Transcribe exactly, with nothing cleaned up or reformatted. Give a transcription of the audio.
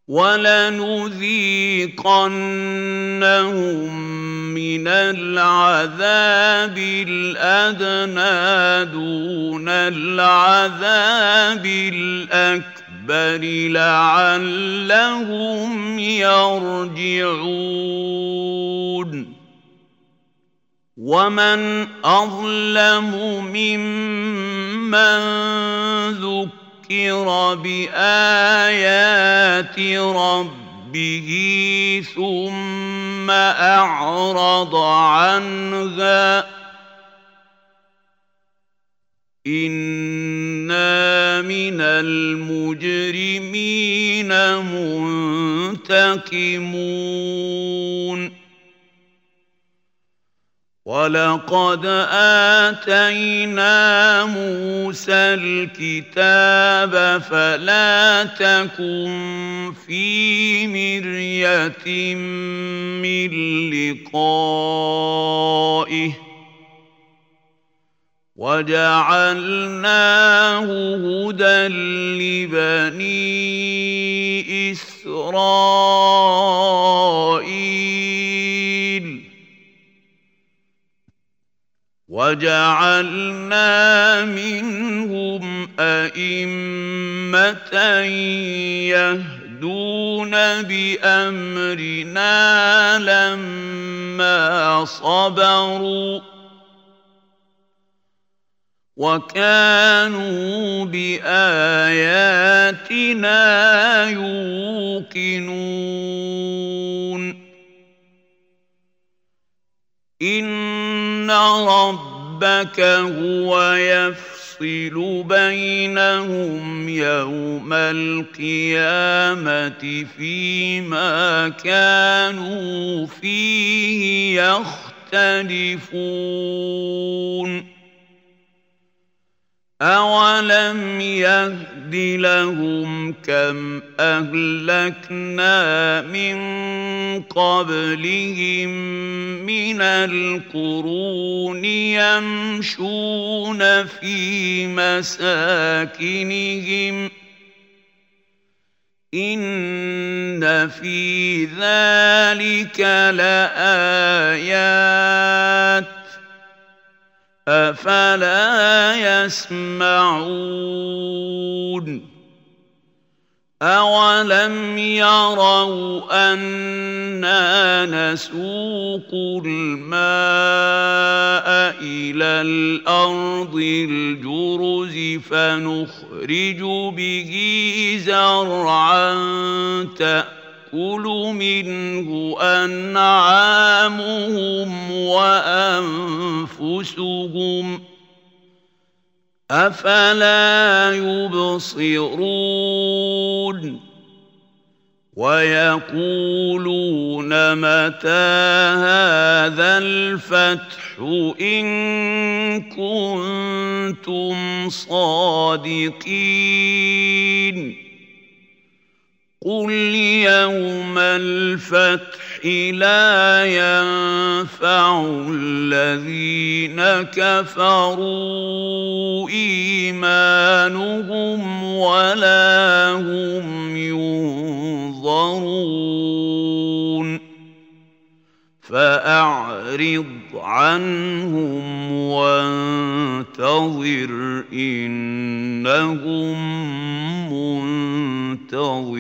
وَلَنُذِيقَنَّهُم مِّنَ الْعَذَابِ الْأَدْنَىٰ دُونَ الْعَذَابِ الْأَكْبَرِ لَعَلَّهُمْ يَرْجِعُونَ وَمَنْ أَظْلَمُ مِمَّن ذُكِّرَ بِآيَاتِ رَبِّهِ ثُمَّ أَعْرَضَ عَنْهَا ۚ إِنَّا مِنَ الْمُجْرِمِينَ مُنتَقِمُونَ وَلَقَدْ آتَيْنَا مُوسَى الْكِتَابَ فَلَا تَكُن فِي مِرْيَةٍ مِّن لِّقَائِهِ وَجَعَلْنَاهُ هُدًى لِّبَنِي إِسْرَائِيلَ وَجَعَلْنَا مِنْهُمْ أَئِمَّةً يَهْدُونَ بِأَمْرِنَا لَمَّا صَبَرُوا وَكَانُوا بِآيَاتِنَا يُوقِنُونَ إِنَّ رَبَّكَ هُوَ يَفْصِلُ بَيْنَهُمْ يَوْمَ الْقِيَامَةِ فِيمَا كَانُوا فِيهِ يَخْتَلِفُونَ أَوَلَمْ يَهْدِ لَهُمْ كَمْ أَهْلَكْنَا مِن قَبْلِهِم مِّنَ الْقُرُونِ يَمْشُونَ فِي مَسَاكِنِهِمْ ۗ إِنَّ فِي ذَلِكَ لَآيَاتٍ ۖ أَفَلَا يَسْمَعُونَ أَوَلَمْ يَرَوْا أَنَّا نَسُوقُ الْمَاءَ إِلَى الْأَرْضِ الْجُرُزِ فَنُخْرِجُ بِهِ زَرْعًا تَأْكُلُ مِنْهُ أَنْعَامُهُمْ وَأَنفُسُهُمْ ۖ أَفَلَا يُبْصِرُونَ وَيَقُولُونَ مَتَىٰ هَٰذَا الْفَتْحُ إِن كُنتُمْ صَادِقِينَ قُلْ يَوْمَ الْفَتْحِ لَا يَنفَعُ الَّذِينَ كَفَرُوا إِيمَانُهُمْ وَلَا هُمْ يُنظَرُونَ فَأَعْرِضْ عَنْهُمْ وَانتَظِرْ إِنَّهُم مُّنتَظِرُونَ